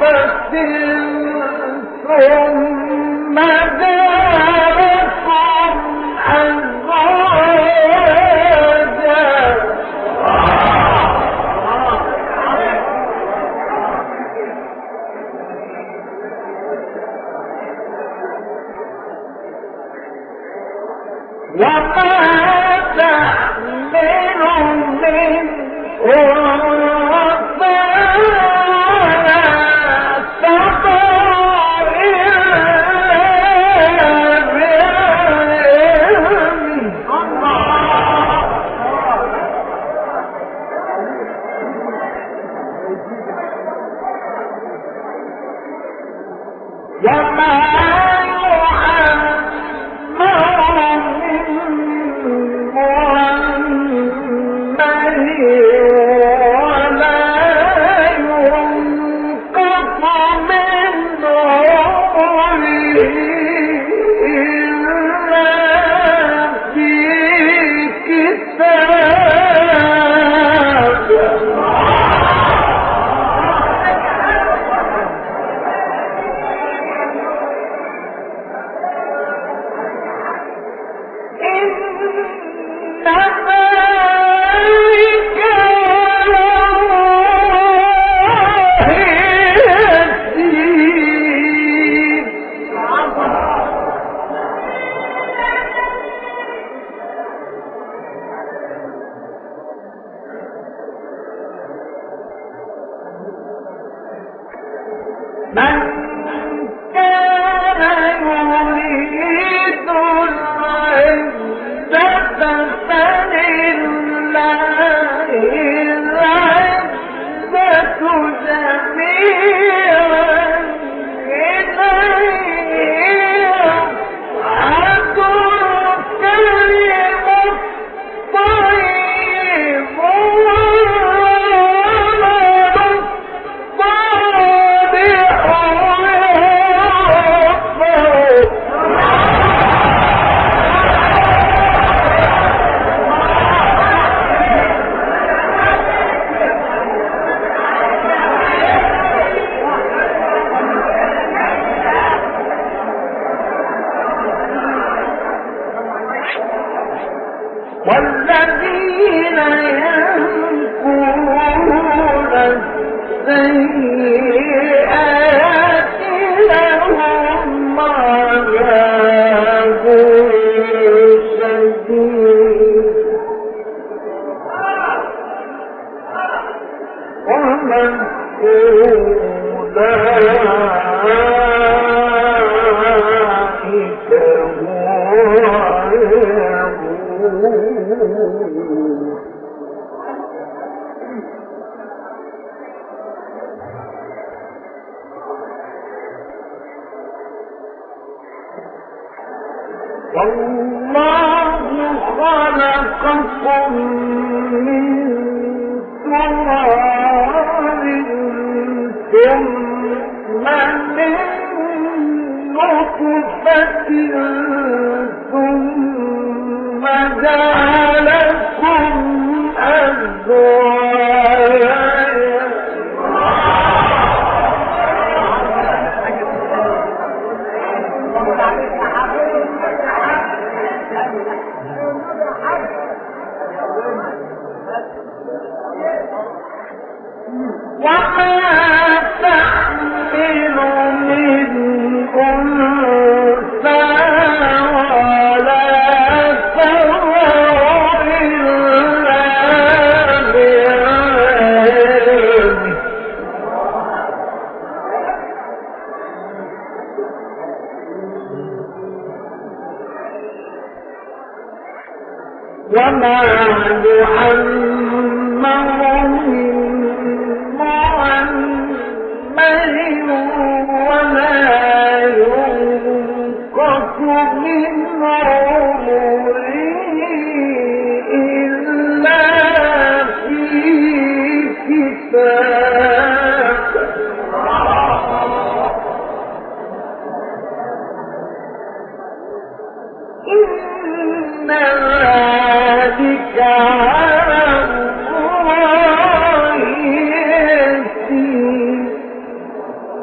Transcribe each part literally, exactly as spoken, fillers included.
ثم جعلكم أزواجا وما تحمل من أنثى ولا تضع إلا بعلمه وما من كان يريد العزة فلله العزة جميعا إليه يصعد الكلم الطيب والذين ينكرون السيئات لهم عذاب شديد ومن أولئك والله خلقكم من تراب ثم من نطفة ثم جعلكم أزواجا وما تحمل من أنثى ولا تضع إلا بعلمه وما يعمر من ولا ينقص من عمره إلا في كتاب إن ذلك على الله يسير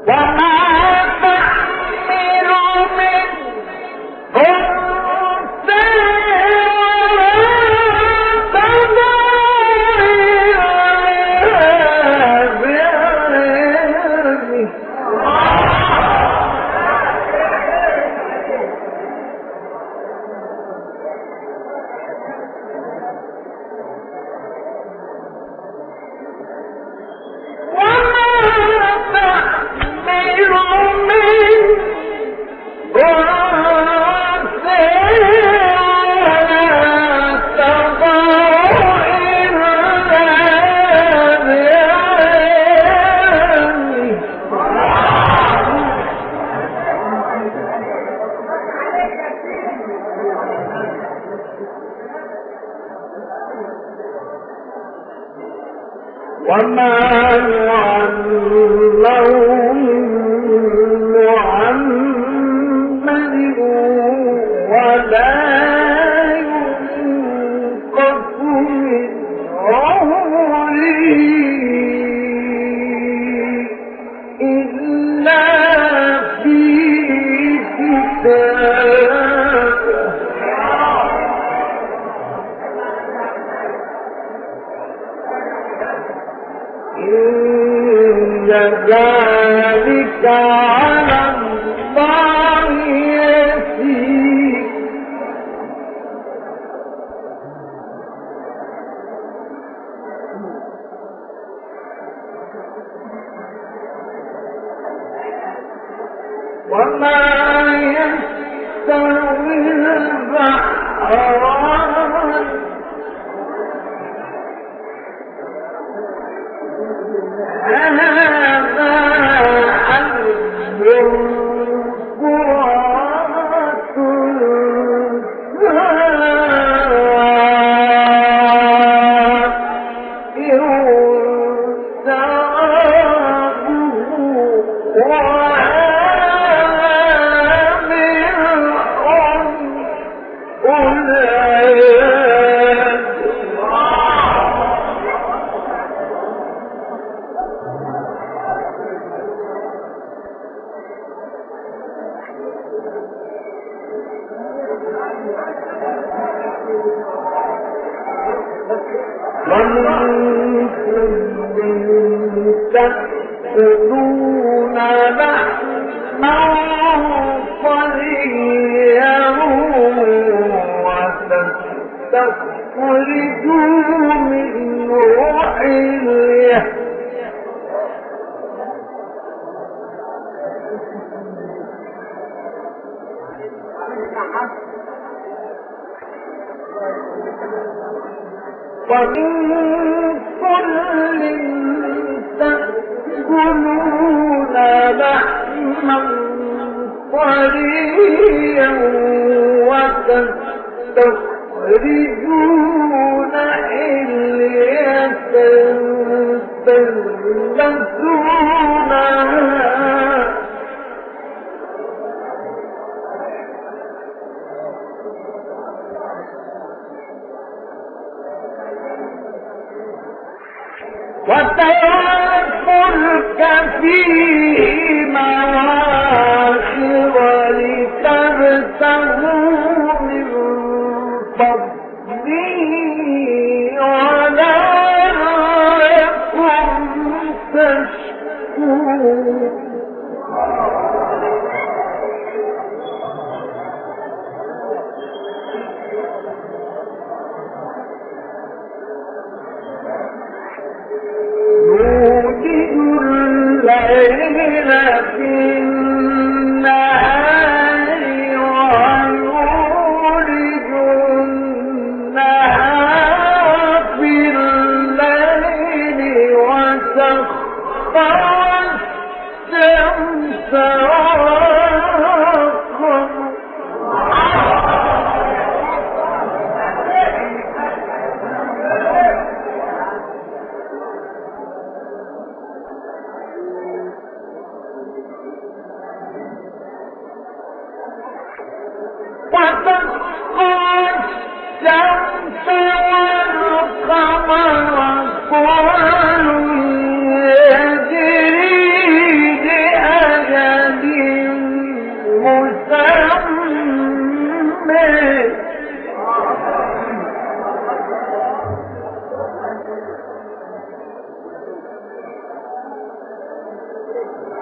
وما يعلم محمد ولا ينقص من عمره إلا في كتاب إن ذلك على الله يسير وما يستوي البحران هذا عذب فرات سائر سعابه تأكلون لحما طريا وتستخرجوا منه حلية ومن كل تأكلون لحما طريا وتستخرجون حلية تلبسونها وترى الفلك فيه مواخر ولتبتغوا من فضله ولعلكم تشكرون الليل في النهار ويولج النهار في الليل وسخر الشمس والقمر وتسقى الشمس والقمر كل يجري لأجل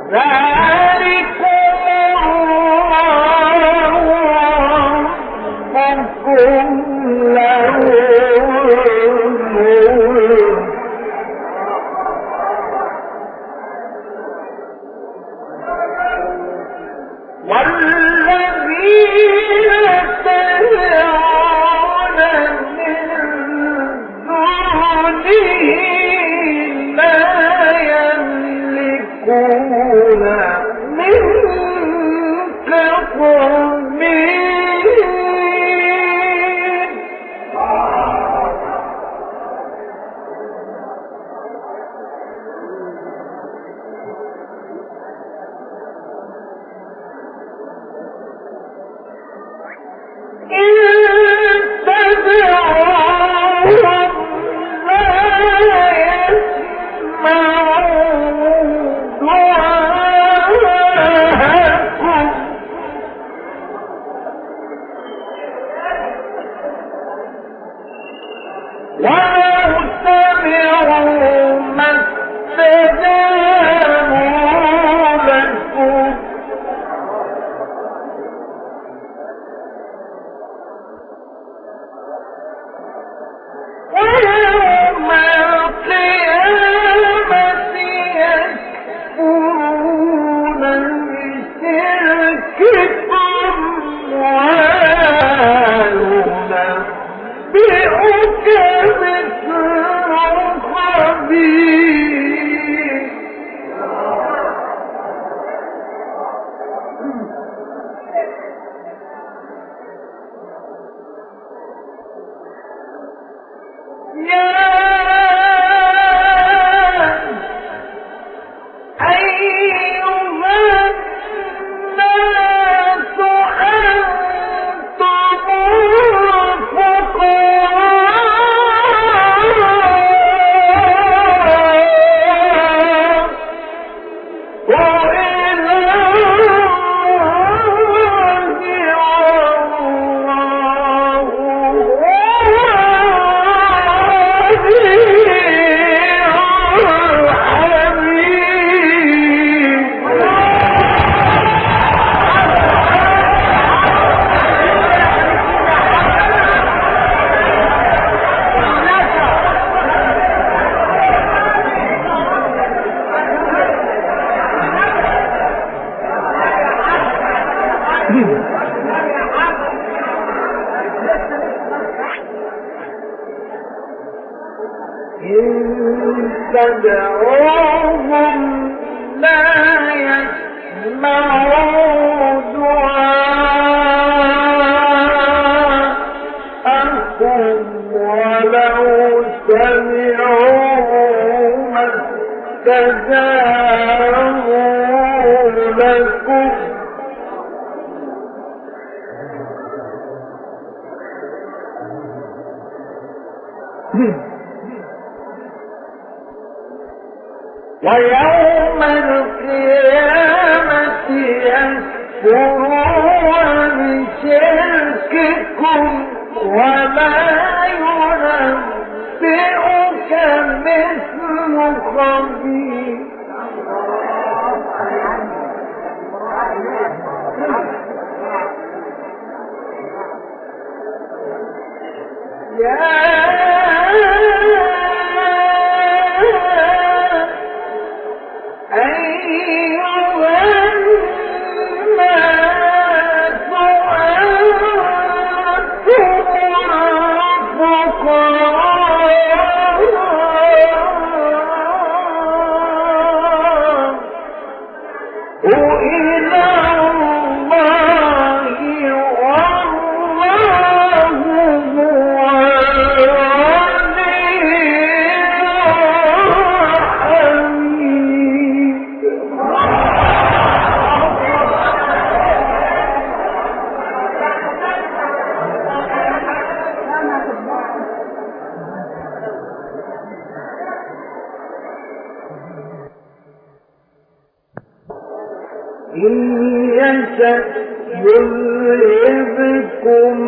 ويوم القيامة يكفرون بشرككم ولا ينبئك مثل خبير. يا يذهبكم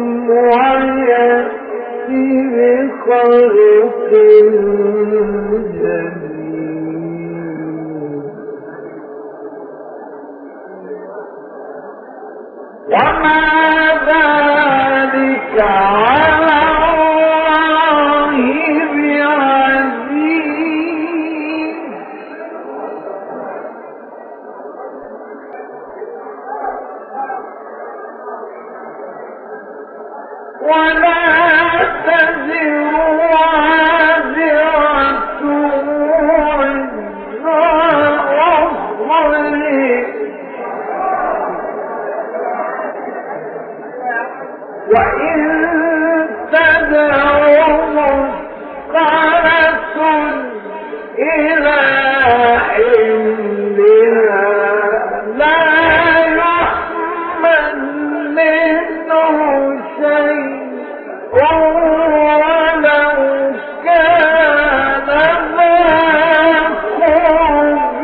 ويأتي بخلق جديد. على الله بعزيز ولا تزر وازرة وزر أخرى وإن تدعو مثقلة إلى حملها لا يحمل منه شيء ولو كان ذا قرب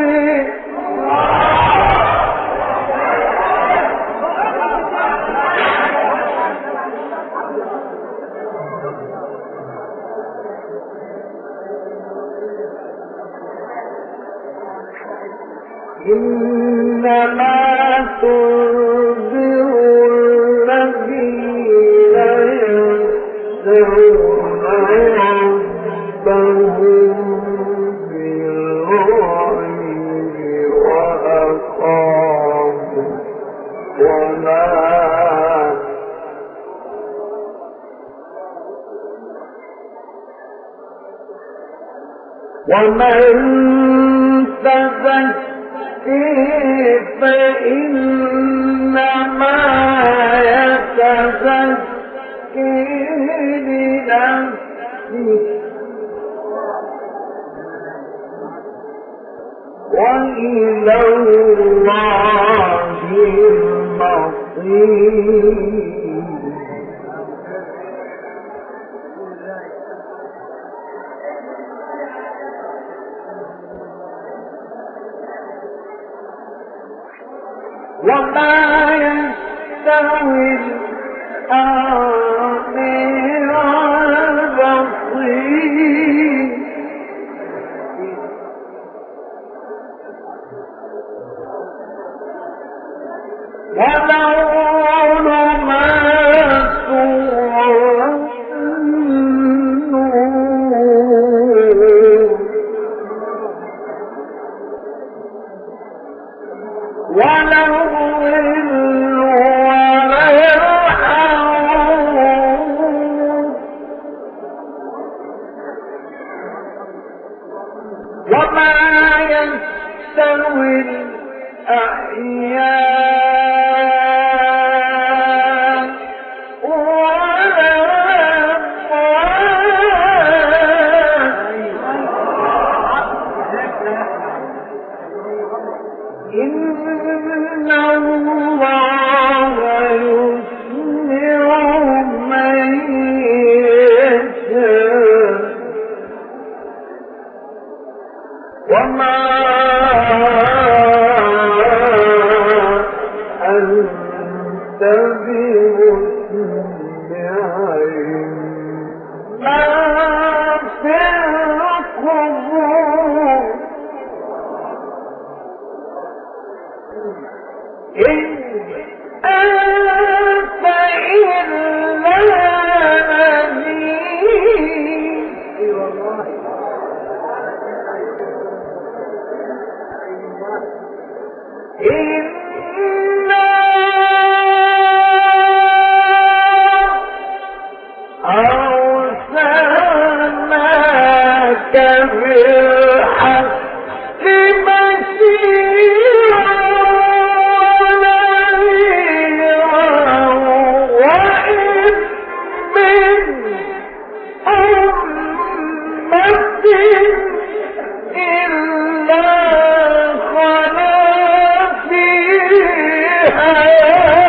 إنما تنذر الذين يخشون ربهم بالغيب وأقاموا الصلاة ومن تزكي فإنما يتزكي لنفسه وإلى الله المصير وما يستوي الأعمى والبصير ولو ظلمات والنور ولو وما يستوي الأحياء ولا الأموات إن الله يسمع من يشاء وما أنت بمسمع من في القبور إن أنت إلا نذير إنا أرسلناك بالحق بشيرا ونذيرا وإن من أمة إلا خلا فيها